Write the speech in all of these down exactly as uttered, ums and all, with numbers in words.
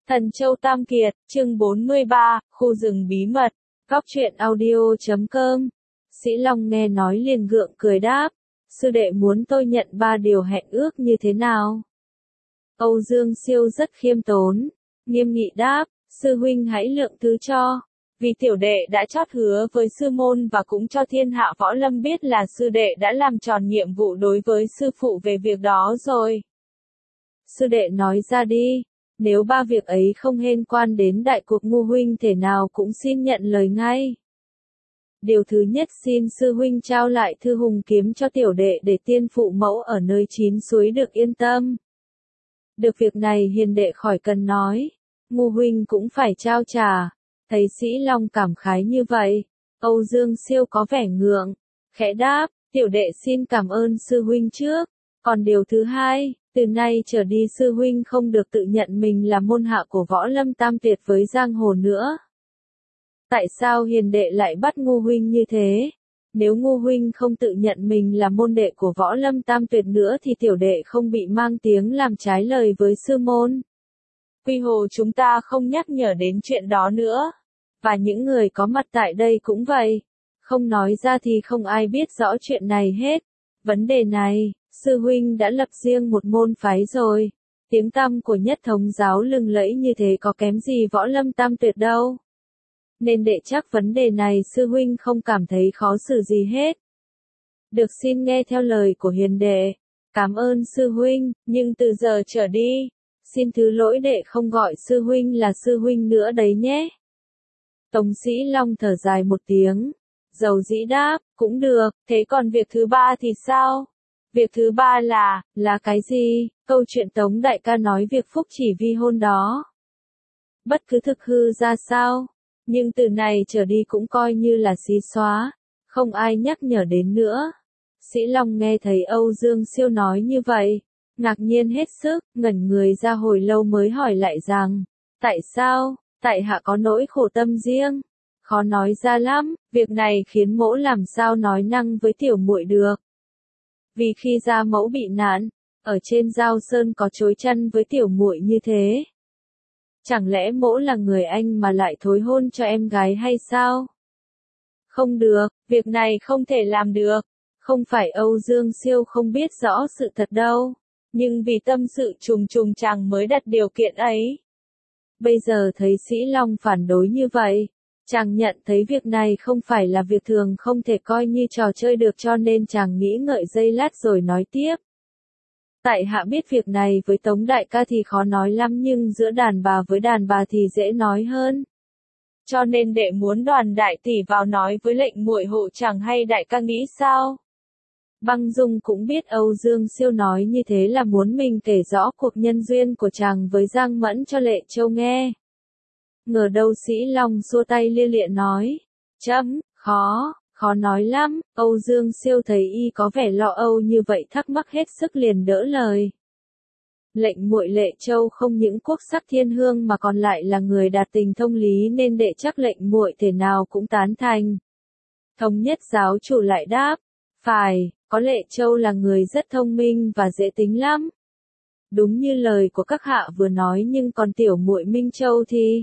Thần Châu Tam Kiệt, chương bốn mươi ba, khu rừng bí mật, góc truyện audio chấm com. Sĩ Long nghe nói liền gượng cười đáp, sư đệ muốn tôi nhận ba điều hẹn ước như thế nào? Âu Dương Siêu rất khiêm tốn, nghiêm nghị đáp, sư huynh hãy lượng thứ cho. Vì tiểu đệ đã chót hứa với sư môn và cũng cho thiên hạ võ lâm biết là sư đệ đã làm tròn nhiệm vụ đối với sư phụ về việc đó rồi. Sư đệ nói ra đi, nếu ba việc ấy không liên quan đến đại cuộc ngu huynh thể nào cũng xin nhận lời ngay. Điều thứ nhất, xin sư huynh trao lại thư hùng kiếm cho tiểu đệ để tiên phụ mẫu ở nơi chín suối được yên tâm. Được việc này hiền đệ khỏi cần nói, ngu huynh cũng phải trao trả. Thấy Sĩ Long cảm khái như vậy, Âu Dương Siêu có vẻ ngượng, khẽ đáp, tiểu đệ xin cảm ơn sư huynh trước. Còn điều thứ hai, từ nay trở đi sư huynh không được tự nhận mình là môn hạ của võ lâm tam tuyệt với giang hồ nữa. Tại sao hiền đệ lại bắt ngu huynh như thế? Nếu ngu huynh không tự nhận mình là môn đệ của võ lâm tam tuyệt nữa thì tiểu đệ không bị mang tiếng làm trái lời với sư môn. Quy hồ chúng ta không nhắc nhở đến chuyện đó nữa. Và những người có mặt tại đây cũng vậy. Không nói ra thì không ai biết rõ chuyện này hết. Vấn đề này, sư huynh đã lập riêng một môn phái rồi. Tiếng tăm của nhất thống giáo lừng lẫy như thế có kém gì võ lâm tam tuyệt đâu. Nên đệ chắc vấn đề này sư huynh không cảm thấy khó xử gì hết. Được, xin nghe theo lời của hiền đệ. Cảm ơn sư huynh, nhưng từ giờ trở đi, xin thứ lỗi đệ không gọi sư huynh là sư huynh nữa đấy nhé. Tống Sĩ Long thở dài một tiếng, dầu dĩ đáp, cũng được, thế còn việc thứ ba thì sao? Việc thứ ba là, là cái gì? Câu chuyện Tống đại ca nói việc phúc chỉ vi hôn đó. Bất cứ thực hư ra sao, nhưng từ này trở đi cũng coi như là xí xóa, không ai nhắc nhở đến nữa. Sĩ Long nghe thấy Âu Dương Siêu nói như vậy, ngạc nhiên hết sức, ngẩn người ra hồi lâu mới hỏi lại rằng, tại sao? Tại hạ có nỗi khổ tâm riêng, khó nói ra lắm, việc này khiến mỗ làm sao nói năng với tiểu muội được. Vì khi gia mẫu bị nạn, ở trên Giao Sơn có chối chăn với tiểu muội như thế. Chẳng lẽ mỗ là người anh mà lại thối hôn cho em gái hay sao? Không được, việc này không thể làm được. Không phải Âu Dương Siêu không biết rõ sự thật đâu, nhưng vì tâm sự trùng trùng chàng mới đặt điều kiện ấy. Bây giờ thấy Sĩ Long phản đối như vậy, chàng nhận thấy việc này không phải là việc thường không thể coi như trò chơi được cho nên chàng nghĩ ngợi giây lát rồi nói tiếp. Tại hạ biết việc này với Tống đại ca thì khó nói lắm nhưng giữa đàn bà với đàn bà thì dễ nói hơn. Cho nên đệ muốn Đoàn đại tỷ vào nói với lệnh muội hộ chàng hay đại ca nghĩ sao? Băng Dung cũng biết Âu Dương Siêu nói như thế là muốn mình kể rõ cuộc nhân duyên của chàng với Giang Mẫn cho Lệ Châu nghe. Ngờ đâu Sĩ Long xua tay lia lịa nói, chấm, khó, khó nói lắm. Âu Dương Siêu thấy y có vẻ lo âu như vậy thắc mắc hết sức liền đỡ lời. Lệnh muội Lệ Châu không những quốc sắc thiên hương mà còn lại là người đạt tình thông lý nên đệ chắc lệnh muội thể nào cũng tán thành. Thống nhất giáo chủ lại đáp, phải. Có Lệ Châu là người rất thông minh và dễ tính lắm. Đúng như lời của các hạ vừa nói nhưng còn tiểu muội Minh Châu thì...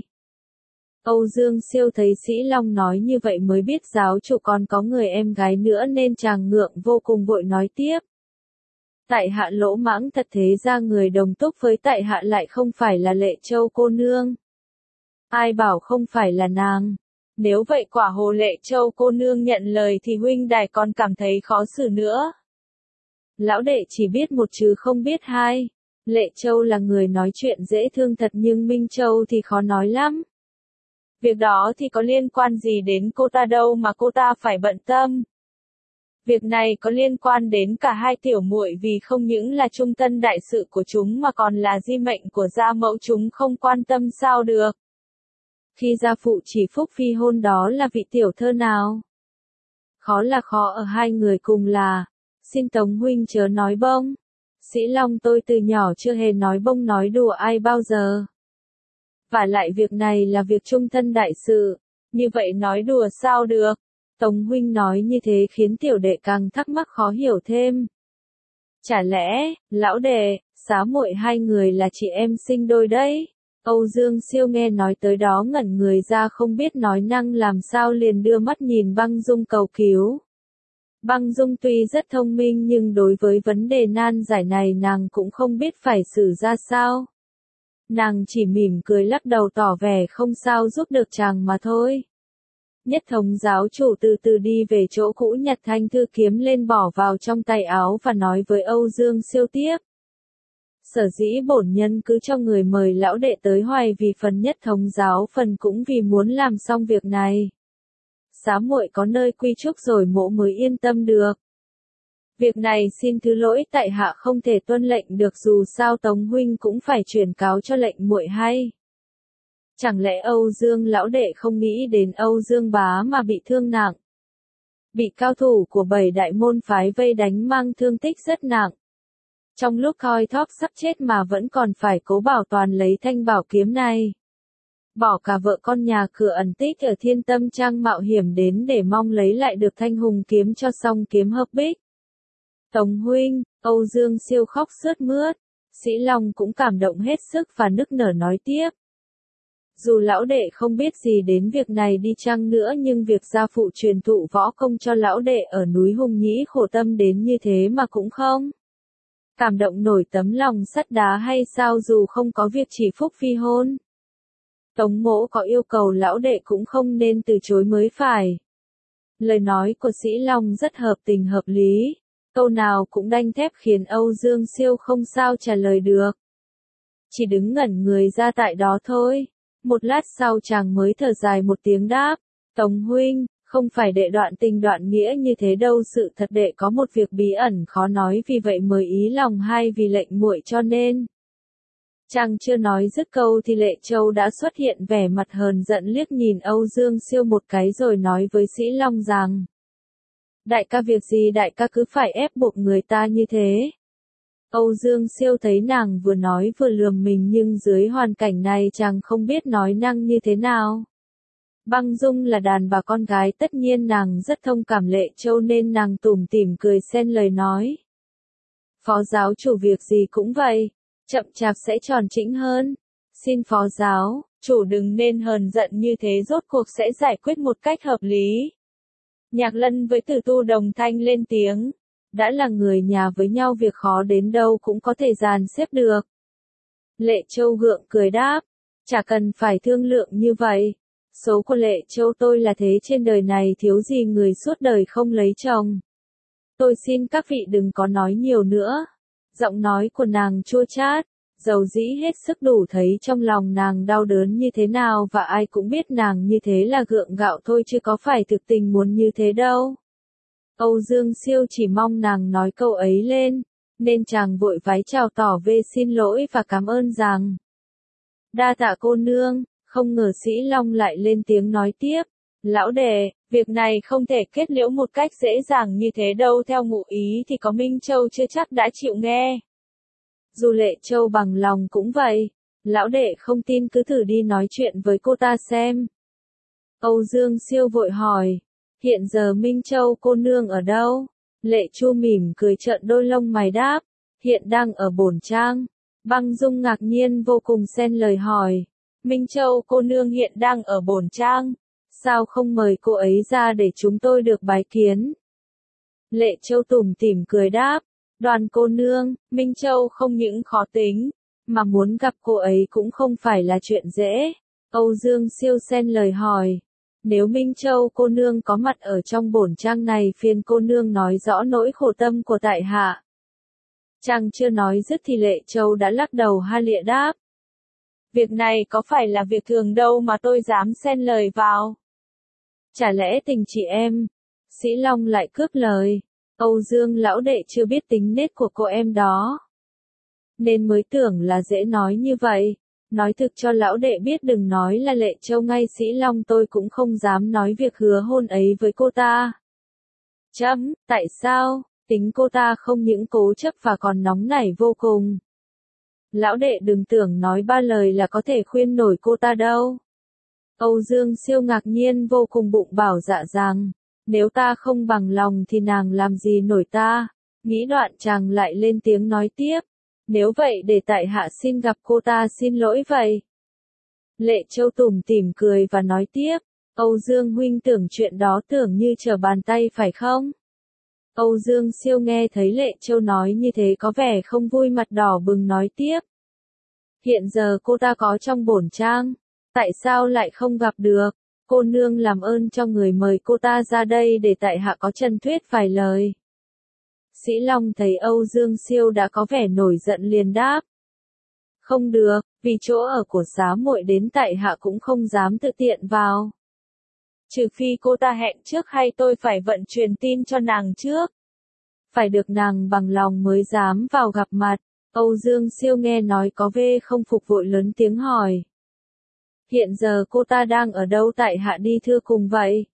Âu Dương Siêu thấy Sĩ Long nói như vậy mới biết giáo chủ còn có người em gái nữa nên chàng ngượng vô cùng vội nói tiếp. Tại hạ lỗ mãng thật, thế ra người đồng túc với tại hạ lại không phải là Lệ Châu cô nương. Ai bảo không phải là nàng. Nếu vậy quả hồ Lệ Châu cô nương nhận lời thì huynh đài còn cảm thấy khó xử nữa. Lão đệ chỉ biết một chứ không biết hai. Lệ Châu là người nói chuyện dễ thương thật nhưng Minh Châu thì khó nói lắm. Việc đó thì có liên quan gì đến cô ta đâu mà cô ta phải bận tâm. Việc này có liên quan đến cả hai tiểu muội vì không những là trung tân đại sự của chúng mà còn là di mệnh của gia mẫu, chúng không quan tâm sao được. Khi gia phụ chỉ phúc phi hôn đó là vị tiểu thơ nào? Khó là khó ở hai người cùng là, xin Tống huynh chớ nói bông. Sĩ Long tôi từ nhỏ chưa hề nói bông nói đùa ai bao giờ. Và lại việc này là việc trung thân đại sự, như vậy nói đùa sao được? Tống huynh nói như thế khiến tiểu đệ càng thắc mắc khó hiểu thêm. Chả lẽ, lão đệ, xá muội hai người là chị em sinh đôi đấy? Âu Dương Siêu nghe nói tới đó ngẩn người ra không biết nói năng làm sao liền đưa mắt nhìn Băng Dung cầu cứu. Băng Dung tuy rất thông minh nhưng đối với vấn đề nan giải này nàng cũng không biết phải xử ra sao. Nàng chỉ mỉm cười lắc đầu tỏ vẻ không sao giúp được chàng mà thôi. Nhất Thống giáo chủ từ từ đi về chỗ cũ nhặt thanh thư kiếm lên bỏ vào trong tay áo và nói với Âu Dương Siêu tiếp. Sở dĩ bổn nhân cứ cho người mời lão đệ tới Hoài vì phần Nhất Thống giáo phần cũng vì muốn làm xong việc này. Xá muội có nơi quy chúc rồi mỗ mới yên tâm được. Việc này xin thứ lỗi tại hạ không thể tuân lệnh được dù sao Tống huynh cũng phải truyền cáo cho lệnh muội hay. Chẳng lẽ Âu Dương lão đệ không nghĩ đến Âu Dương bá mà bị thương nặng? Bị cao thủ của bảy đại môn phái vây đánh mang thương tích rất nặng. Trong lúc coi thóp sắp chết mà vẫn còn phải cố bảo toàn lấy thanh bảo kiếm này. Bỏ cả vợ con nhà cửa ẩn tích ở Thiên Tâm Trang mạo hiểm đến để mong lấy lại được thanh hùng kiếm cho xong kiếm hợp bích. Tống huynh, Âu Dương Siêu khóc sướt mướt, Sĩ Long cũng cảm động hết sức và nức nở nói tiếp. Dù lão đệ không biết gì đến việc này đi chăng nữa nhưng việc gia phụ truyền thụ võ công cho lão đệ ở núi Hùng Nhĩ khổ tâm đến như thế mà cũng không cảm động nổi tấm lòng sắt đá hay sao dù không có việc chỉ phúc phi hôn. Tống mỗ có yêu cầu lão đệ cũng không nên từ chối mới phải. Lời nói của Sĩ Long rất hợp tình hợp lý, câu nào cũng đanh thép khiến Âu Dương Siêu không sao trả lời được. Chỉ đứng ngẩn người ra tại đó thôi. Một lát sau chàng mới thở dài một tiếng đáp, Tống huynh, không phải đệ đoạn tình đoạn nghĩa như thế đâu, sự thật đệ có một việc bí ẩn khó nói vì vậy mới ý lòng hai vì lệnh muội cho nên. Chàng chưa nói dứt câu thì Lệ Châu đã xuất hiện vẻ mặt hờn giận liếc nhìn Âu Dương Siêu một cái rồi nói với Sĩ Long rằng. Đại ca việc gì đại ca cứ phải ép buộc người ta như thế. Âu Dương Siêu thấy nàng vừa nói vừa lườm mình nhưng dưới hoàn cảnh này chàng không biết nói năng như thế nào. Băng Dung là đàn bà con gái tất nhiên nàng rất thông cảm Lệ Châu nên nàng tủm tỉm cười xen lời nói. Phó giáo chủ việc gì cũng vậy, chậm chạp sẽ tròn chỉnh hơn. Xin phó giáo, chủ đừng nên hờn giận như thế rốt cuộc sẽ giải quyết một cách hợp lý. Nhạc Lân với Tử Tu đồng thanh lên tiếng. Đã là người nhà với nhau việc khó đến đâu cũng có thể dàn xếp được. Lệ Châu gượng cười đáp, chả cần phải thương lượng như vậy. Số của Lệ Châu tôi là thế trên đời này thiếu gì người suốt đời không lấy chồng. Tôi xin các vị đừng có nói nhiều nữa. Giọng nói của nàng chua chát, dầu dĩ hết sức đủ thấy trong lòng nàng đau đớn như thế nào và ai cũng biết nàng như thế là gượng gạo thôi chứ có phải thực tình muốn như thế đâu. Âu Dương Siêu chỉ mong nàng nói câu ấy lên, nên chàng vội vái chào tỏ về xin lỗi và cảm ơn rằng. Đa tạ cô nương, không ngờ Sĩ Long lại lên tiếng nói tiếp. Lão đệ, việc này không thể kết liễu một cách dễ dàng như thế đâu theo ngụ ý thì có Minh Châu chưa chắc đã chịu nghe. Dù Lệ Châu bằng lòng cũng vậy, lão đệ không tin cứ thử đi nói chuyện với cô ta xem. Âu Dương Siêu vội hỏi. Hiện giờ Minh Châu cô nương ở đâu? Lệ Chu mỉm cười trợn đôi lông mày đáp. Hiện đang ở bổn trang. Băng Dung ngạc nhiên vô cùng xen lời hỏi. Minh Châu cô nương hiện đang ở bổn trang. Sao không mời cô ấy ra để chúng tôi được bái kiến? Lệ Châu tủm tỉm cười đáp. Đoàn cô nương, Minh Châu không những khó tính, mà muốn gặp cô ấy cũng không phải là chuyện dễ. Âu Dương Siêu xen lời hỏi. Nếu Minh Châu cô nương có mặt ở trong bổn trang này phiền cô nương nói rõ nỗi khổ tâm của tại hạ. Chàng chưa nói dứt thì Lệ Châu đã lắc đầu ha lịa đáp. Việc này có phải là việc thường đâu mà tôi dám xen lời vào. Chả lẽ tình chị em? Sĩ Long lại cướp lời. Âu Dương lão đệ chưa biết tính nết của cô em đó. Nên mới tưởng là dễ nói như vậy. Nói thực cho lão đệ biết đừng nói là Lệ Châu ngay Sĩ Long tôi cũng không dám nói việc hứa hôn ấy với cô ta. Chấm, tại sao? Tính cô ta không những cố chấp và còn nóng nảy vô cùng. Lão đệ đừng tưởng nói ba lời là có thể khuyên nổi cô ta đâu. Âu Dương Siêu ngạc nhiên vô cùng bụng bảo dạ rằng, nếu ta không bằng lòng thì nàng làm gì nổi ta. Nghĩ đoạn chàng lại lên tiếng nói tiếp. Nếu vậy để tại hạ xin gặp cô ta xin lỗi vậy. Lệ Châu tủm tỉm cười và nói tiếp, Âu Dương huynh tưởng chuyện đó tưởng như trở bàn tay phải không? Âu Dương Siêu nghe thấy Lệ Châu nói như thế có vẻ không vui, mặt đỏ bừng nói tiếp. Hiện giờ cô ta có trong bổn trang, tại sao lại không gặp được? Cô nương làm ơn cho người mời cô ta ra đây để tại hạ có chân thuyết vài lời. Sĩ Long thấy Âu Dương Siêu đã có vẻ nổi giận liền đáp. Không được, vì chỗ ở của xá muội đến tại hạ cũng không dám tự tiện vào. Trừ phi cô ta hẹn trước hay tôi phải vận truyền tin cho nàng trước. Phải được nàng bằng lòng mới dám vào gặp mặt. Âu Dương Siêu nghe nói có vẻ không phục vội lớn tiếng hỏi. Hiện giờ cô ta đang ở đâu tại hạ đi thưa cùng vậy?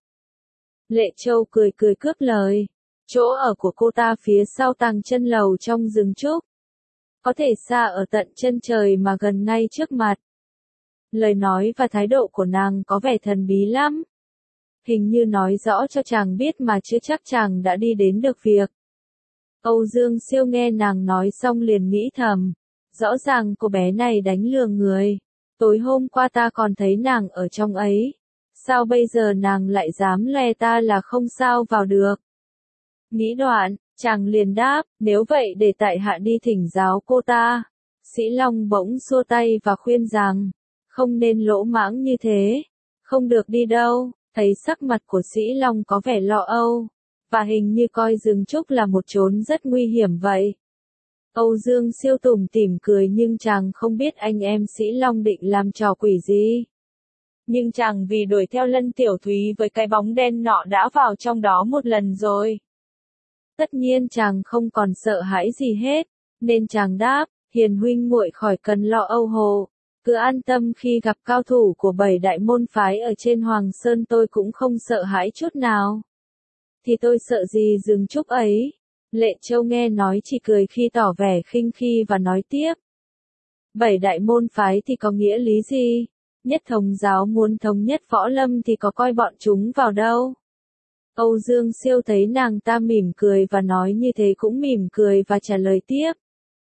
Lệ Châu cười cười cướp lời. Chỗ ở của cô ta phía sau tàng chân lầu trong rừng trúc. Có thể xa ở tận chân trời mà gần ngay trước mặt. Lời nói và thái độ của nàng có vẻ thần bí lắm. Hình như nói rõ cho chàng biết mà chưa chắc chàng đã đi đến được việc. Âu Dương Siêu nghe nàng nói xong liền nghĩ thầm. Rõ ràng cô bé này đánh lừa người. Tối hôm qua ta còn thấy nàng ở trong ấy. Sao bây giờ nàng lại dám lè ta là không sao vào được? Nghĩ đoạn, chàng liền đáp, nếu vậy để tại hạ đi thỉnh giáo cô ta. Sĩ Long bỗng xua tay và khuyên rằng, không nên lỗ mãng như thế. Không được đi đâu. Thấy sắc mặt của Sĩ Long có vẻ lo âu, và hình như coi rừng trúc là một chốn rất nguy hiểm vậy. Âu Dương Siêu tủm tỉm cười nhưng chàng không biết anh em Sĩ Long định làm trò quỷ gì. Nhưng chàng vì đuổi theo Lân Tiểu Thúy với cái bóng đen nọ đã vào trong đó một lần rồi. Tất nhiên chàng không còn sợ hãi gì hết, nên chàng đáp, Hiền huynh muội khỏi cần lo âu hồ. Cứ an tâm, khi gặp cao thủ của bảy đại môn phái ở trên Hoàng Sơn tôi cũng không sợ hãi chút nào. Thì tôi sợ gì rừng trúc ấy? Lệ Châu nghe nói chỉ cười khi tỏ vẻ khinh khi và nói tiếp. Bảy đại môn phái thì có nghĩa lý gì? Nhất Thống giáo muốn thống nhất võ lâm thì có coi bọn chúng vào đâu? Âu Dương Siêu thấy nàng ta mỉm cười và nói như thế cũng mỉm cười và trả lời tiếp.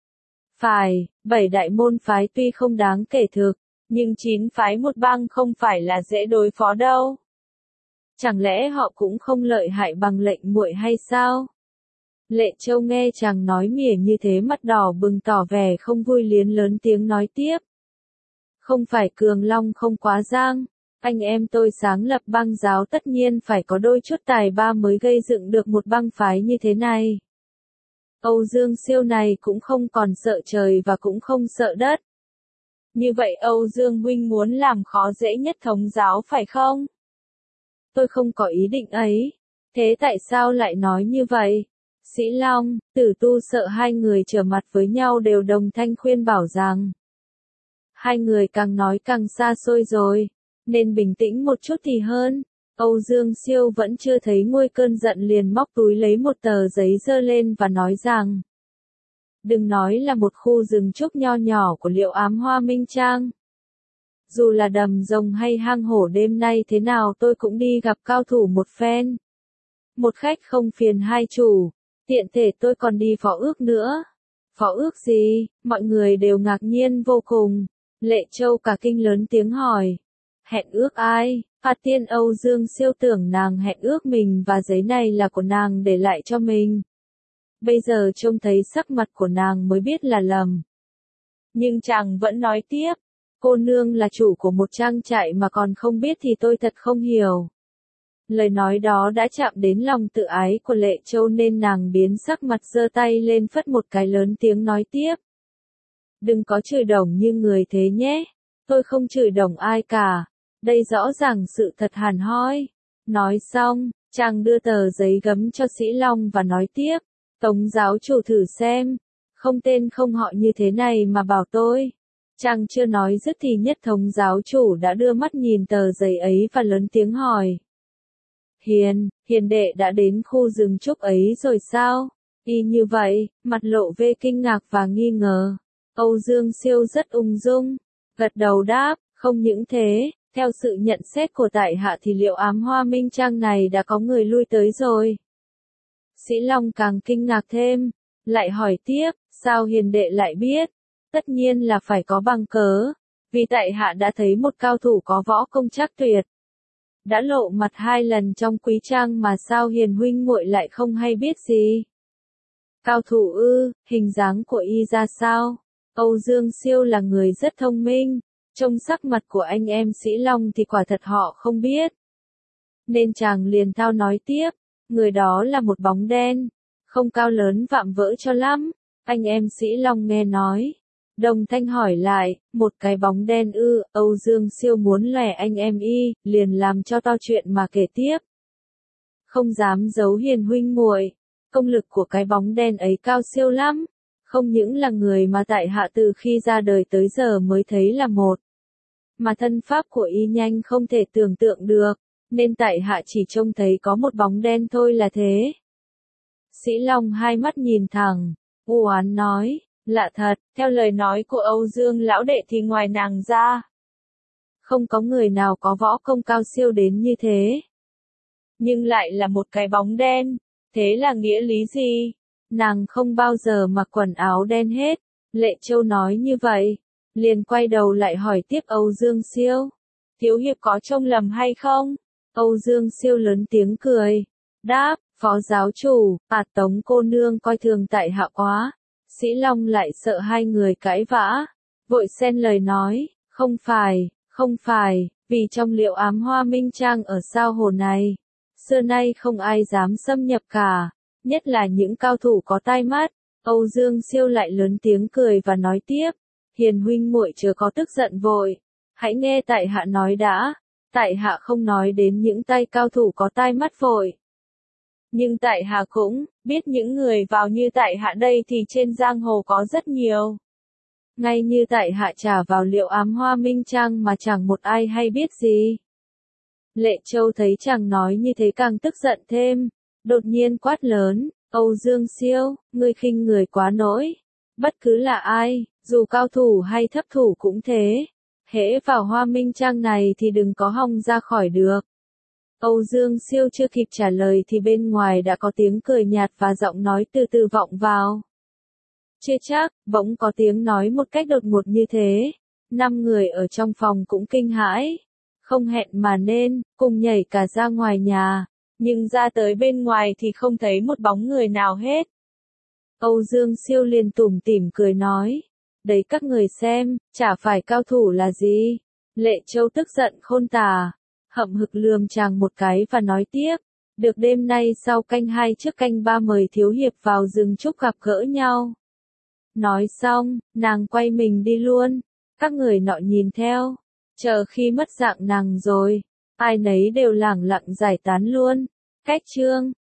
Phải, bảy đại môn phái tuy không đáng kể thực, nhưng chín phái một bang không phải là dễ đối phó đâu. Chẳng lẽ họ cũng không lợi hại bằng lệnh muội hay sao? Lệ Châu nghe chàng nói mỉa như thế mặt đỏ bừng tỏ vẻ không vui liền lớn tiếng nói tiếp. Không phải Cường Long không quá giang, anh em tôi sáng lập bang giáo tất nhiên phải có đôi chút tài ba mới gây dựng được một bang phái như thế này. Âu Dương Siêu này cũng không còn sợ trời và cũng không sợ đất. Như vậy Âu Dương huynh muốn làm khó dễ Nhất Thống giáo phải không? Tôi không có ý định ấy. Thế tại sao lại nói như vậy? Sĩ Long, Tử Tu sợ hai người trở mặt với nhau đều đồng thanh khuyên bảo rằng. Hai người càng nói càng xa xôi rồi, nên bình tĩnh một chút thì hơn. Âu Dương Siêu vẫn chưa thấy nguôi cơn giận liền móc túi lấy một tờ giấy giơ lên và nói rằng. Đừng nói là một khu rừng trúc nho nhỏ của Liệu Ám Hoa Minh Trang. Dù là đầm rồng hay hang hổ đêm nay thế nào tôi cũng đi gặp cao thủ một phen. Một khách không phiền hai chủ, tiện thể tôi còn đi phó ước nữa. Phó ước gì? Mọi người đều ngạc nhiên vô cùng. Lệ Châu cả kinh lớn tiếng hỏi. Hẹn ước ai? Phạt tiên Âu Dương Siêu tưởng nàng hẹn ước mình và giấy này là của nàng để lại cho mình. Bây giờ trông thấy sắc mặt của nàng mới biết là lầm. Nhưng chàng vẫn nói tiếp. Cô nương là chủ của một trang trại mà còn không biết thì tôi thật không hiểu. Lời nói đó đã chạm đến lòng tự ái của Lệ Châu nên nàng biến sắc mặt giơ tay lên phất một cái lớn tiếng nói tiếp. Đừng có chửi đồng như người thế nhé. Tôi không chửi đồng ai cả. Đây rõ ràng sự thật hẳn hoi. Nói xong, chàng đưa tờ giấy gấm cho Sĩ Long và nói tiếp. Tống giáo chủ thử xem. Không tên không họ như thế này mà bảo tôi. Chàng chưa nói dứt thì Nhất Thống giáo chủ đã đưa mắt nhìn tờ giấy ấy và lớn tiếng hỏi. Hiền, hiền đệ đã đến khu rừng trúc ấy rồi sao? Y như vậy, mặt lộ vẻ kinh ngạc và nghi ngờ. Âu Dương Siêu rất ung dung, gật đầu đáp, không những thế, theo sự nhận xét của tại hạ thì Liệu Ám Hoa Minh Trang này đã có người lui tới rồi. Sĩ Long càng kinh ngạc thêm, lại hỏi tiếp, sao hiền đệ lại biết? Tất nhiên là phải có bằng cớ. vì tại hạ đã thấy một cao thủ có võ công trác tuyệt. Đã lộ mặt hai lần trong quý trang mà sao Hiền huynh muội lại không hay biết gì? Cao thủ ư, hình dáng của y ra sao? Âu Dương Siêu là người rất thông minh, trông sắc mặt của anh em Sĩ Long thì quả thật họ không biết. Nên chàng liền thao nói tiếp, người đó là một bóng đen, không cao lớn vạm vỡ cho lắm. Anh em Sĩ Long nghe nói. Đồng thanh hỏi lại, một cái bóng đen ư? Âu Dương Siêu muốn lẻ anh em y, liền làm cho to chuyện mà kể tiếp. Không dám giấu Hiền huynh muội, công lực của cái bóng đen ấy cao siêu lắm. Không những là người mà tại hạ từ khi ra đời tới giờ mới thấy là một. Mà thân pháp của y nhanh không thể tưởng tượng được, nên tại hạ chỉ trông thấy có một bóng đen thôi là thế. Sĩ Long hai mắt nhìn thẳng, u oán nói, lạ thật, theo lời nói của Âu Dương lão đệ thì ngoài nàng ra, không có người nào có võ công cao siêu đến như thế. Nhưng lại là một cái bóng đen, thế là nghĩa lý gì? Nàng không bao giờ mặc quần áo đen hết. Lệ Châu nói như vậy, liền quay đầu lại hỏi tiếp Âu Dương Siêu. Thiếu hiệp có trông lầm hay không? Âu Dương Siêu lớn tiếng cười, đáp, phó giáo chủ, à Tống cô nương coi thường tại hạ quá. Sĩ Long lại sợ hai người cãi vã, vội xen lời nói, không phải, không phải, vì trong Liệu Ám Hoa Minh Trang ở sao hồ này, xưa nay không ai dám xâm nhập cả, nhất là những cao thủ có tai mắt. Âu Dương Siêu lại lớn tiếng cười và nói tiếp, Hiền huynh muội chớ có tức giận vội, hãy nghe tại hạ nói đã, tại hạ không nói đến những tay cao thủ có tai mắt vội. Nhưng tại hạ cũng biết những người vào như tại hạ đây thì trên giang hồ có rất nhiều. Ngay như tại hạ trả vào Liệu Ám Hoa Minh Trang mà chẳng một ai hay biết gì. Lệ Châu thấy chàng nói như thế càng tức giận thêm, đột nhiên quát lớn, Âu Dương Siêu, ngươi khinh người quá nỗi. Bất cứ là ai, dù cao thủ hay thấp thủ cũng thế. Hễ vào Hoa Minh Trang này thì đừng có hòng ra khỏi được. Âu Dương Siêu chưa kịp trả lời thì bên ngoài đã có tiếng cười nhạt và giọng nói từ từ vọng vào. Chưa chắc, bỗng có tiếng nói một cách đột ngột như thế. Năm người ở trong phòng cũng kinh hãi. Không hẹn mà nên, cùng nhảy cả ra ngoài nhà. Nhưng ra tới bên ngoài thì không thấy một bóng người nào hết. Âu Dương Siêu liền tủm tỉm cười nói. Đấy các người xem, chả phải cao thủ là gì. Lệ Châu tức giận khôn tả, hậm hực lườm chàng một cái và nói tiếp. Được đêm nay sau canh hai trước canh ba mời thiếu hiệp vào rừng trúc gặp gỡ nhau. Nói xong, nàng quay mình đi luôn. Các người nọ nhìn theo. Chờ khi mất dạng nàng rồi, ai nấy đều lẳng lặng giải tán luôn. Cách chương